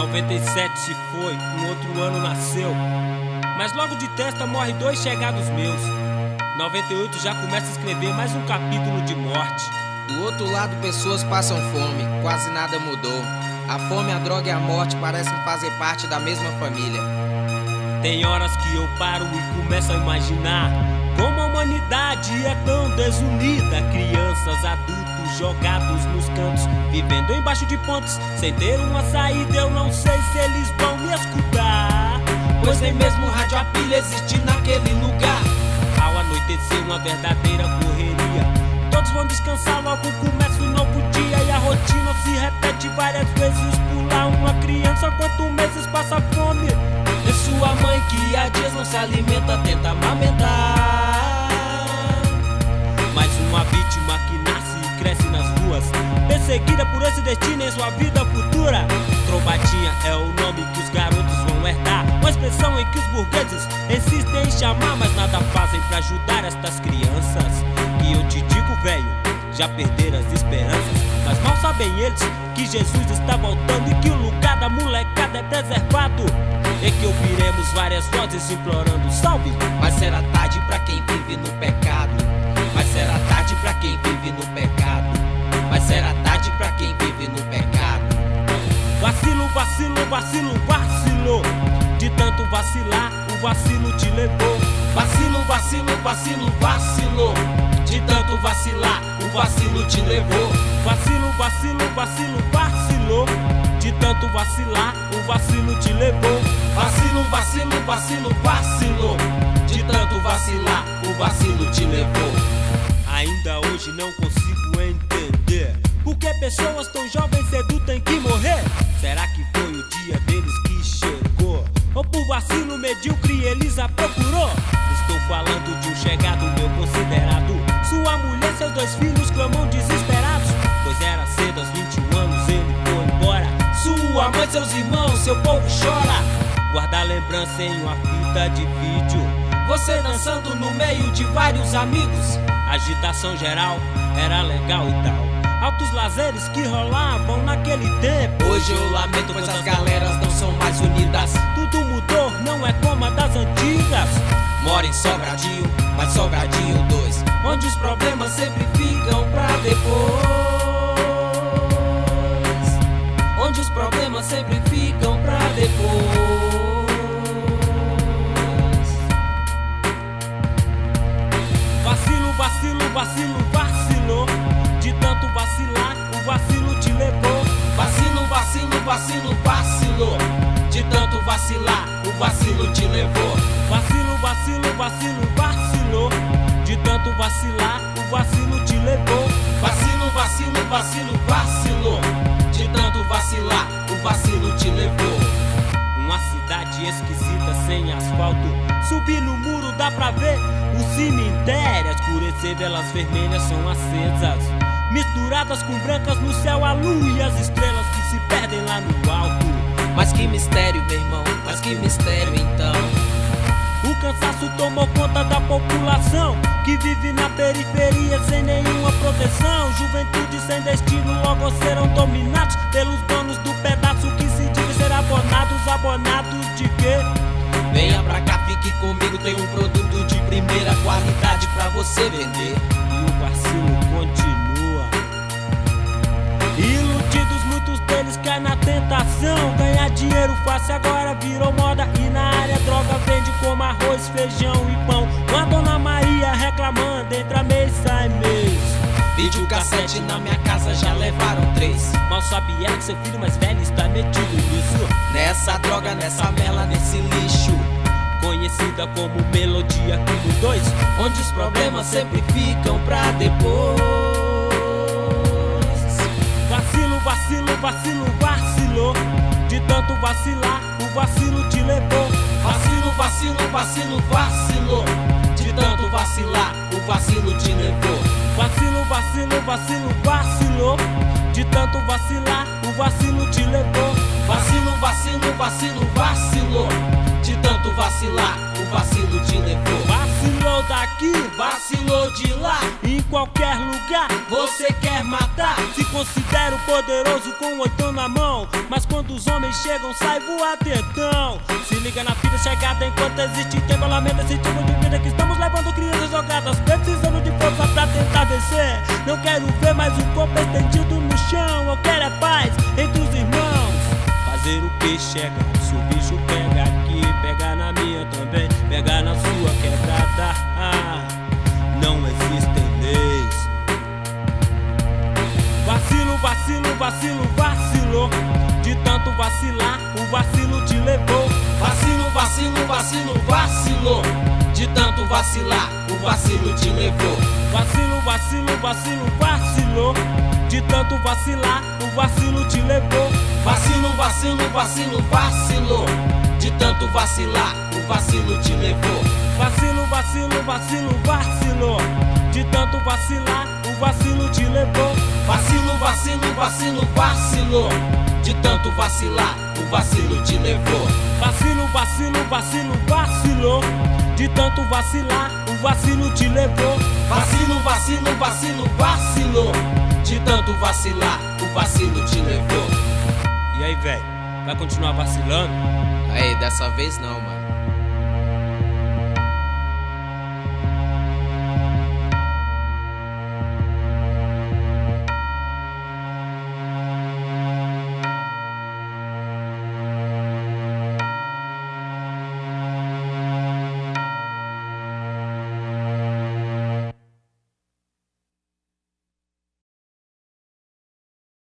97 se foi, um outro ano nasceu. Mas logo de testa morre 2 chegados meus. 98 já começa a escrever mais um capítulo de morte. Do outro lado pessoas passam fome, quase nada mudou. A fome, a droga e a morte parecem fazer parte da mesma família. Tem horas que eu paro e começo a imaginar como a humanidade é tão desunida. Crianças, adultos jogados nos cantos, vivendo embaixo de pontes, sem ter uma saída. Eu não sei se eles vão me escutar, pois nem mesmo rádio a pilha existe naquele lugar. Ao anoitecer uma verdadeira correria, todos vão descansar, logo começa um novo dia. E a rotina se repete várias vezes. Pular uma criança, quantos meses passa fome, e sua mãe que há dias não se alimenta, tenta amamentar. Mais uma vítima que nasce e cresce nas ruas, perseguida por esse destino em sua vida futura. Trombadinha é o nome que os garotos vão herdar, uma expressão em que os burgueses insistem em chamar, mas nada fazem pra ajudar estas crianças. E eu te digo, velho, já perderam as esperanças, mas mal sabem eles que Jesus está voltando e que o lugar da molecada é preservado, e que ouviremos várias vozes implorando salve. Mas será tarde pra quem vive no pecado, mas será tarde pra quem vive no pecado, mas será tarde pra quem vive no pecado. Vacilo, vacilo, vacilo, vacilo, de tanto vacilar, o vacilo te levou. Vacilo, vacilo, vacilo, vacilo, de tanto vacilar, o vacilo te levou. Vacilo, vacilo, vacilo, vacilo, de tanto vacilar, o vacilo te levou. Vacilo, vacilo, vacilo, vacilo, de tanto vacilar, o vacilo te levou. Ainda hoje não consigo entender por que pessoas tão jovens cedo têm que morrer. Será que foi o dia deles que chegou, ou por vacilo medíocre eles a procurou? Estou falando de um chegado meu considerado. Sua mulher, seus 2 filhos clamam desesperados, pois era cedo, aos 21 anos ele foi embora. Sua mãe, seus irmãos, seu povo chora. Guarda a lembrança em uma fita de vídeo, você dançando no meio de vários amigos. Agitação geral, era legal e tal. Altos lazeres que rolavam naquele tempo. Hoje eu lamento, pois as galeras não são mais unidas. Tudo mudou, não é como a das antigas. Mora em Sobradinho, mas Sobradinho 2, onde os problemas sempre ficam pra depois. Onde os problemas sempre ficam pra depois. Vacilo, vacilo, vacilo, vacilo, de tanto vacilar, o vacilo te levou. Vacilo, vacilo, vacilo, vacilo, de tanto vacilar, o vacilo te levou. Vacilo, vacilo, vacilo, vacilo, de tanto vacilar, o vacilo te levou. Vacilo, vacilo, vacilo, vacilo, de tanto vacilar, o vacilo te levou. Uma cidade esquisita sem asfalto, subir no muro dá pra ver o cemitério. Escurecer, velas vermelhas são acesas, misturadas com brancas no céu, a lua e as estrelas que se perdem lá no alto. Mas que mistério, meu irmão, mas que mistério então. O cansaço tomou conta da população que vive na periferia sem nenhuma proteção. Juventude sem destino, logo serão dominados pelos donos do pedaço que se dizem ser abonados. Abonados de quê? Venha pra cá, fique comigo, tem um produto de primeira qualidade pra você vender. E o vacilo continua. Iludidos, muitos deles caem na tentação. Ganhar dinheiro fácil agora virou moda, e na área droga vende como arroz, feijão e pão. Com a dona Maria reclamando, entra mês, sai mês. Vídeo cassete na minha casa já levaram 3. Mal sabe ela que seu filho mais velho está metido nisso, nessa droga, nessa mela, nesse lixo, conhecida como Melodia Quilo 2, onde os problemas sempre ficam pra depois. Vacilo, vacilo, vacilo, vacilo, de tanto vacilar, o vacilo te levou. Vacilo, vacilo, vacilo, vacilo, de tanto vacilar, o vacilo te levou. Vacilo, vacilo, vacilo, vacilo, de tanto vacilar, o vacilo te levou. Vacilo, vacilo, vacilo, vacilou. De tanto vacilar, o vacilo te levou. Vacilou daqui, Vacilou de lá, em qualquer lugar. você quer matar. Se considera o poderoso com o oitão na mão, mas quando os homens chegam, sai voadetão. Se liga na vida chegada enquanto existe tempo. Lamenta esse tipo de vida que estamos levando crianças jogadas, precisando de força pra tentar vencer. Não quero ver mais o corpo estendido no chão. Eu quero é paz entre os irmãos. Fazer o que chega, se o bicho pega aqui, pega na minha também, pega na sua quebrada. Não existem leis. Vacilo, vacilo, vacilo, vacilou. De tanto vacilar, o vacilo te levou. Vacilo, vacilo, vacilo, vacilou. De tanto vacilar, o vacilo te levou. Vacilo, vacilo, vacilo, vacilou. De tanto vacilar, o vacilo te levou. Vacilo, vacilo, vacilo, vacilou. De tanto vacilar, o vacilo te levou. Vacilo, vacilo, vacilo, vacilou. De tanto vacilar, o vacilo te levou. Vacilo, vacilo, vacilo, vacilou. De tanto vacilar, o vacilo te levou. Vacilo, vacilo, vacilo, vacilou. De tanto vacilar, o vacilo te levou. Vacilo, vacilo, vacilo, vacilou. De tanto vacilar, o vacilo te levou. E aí, velho, vai continuar vacilando? Aí, dessa vez não, mano.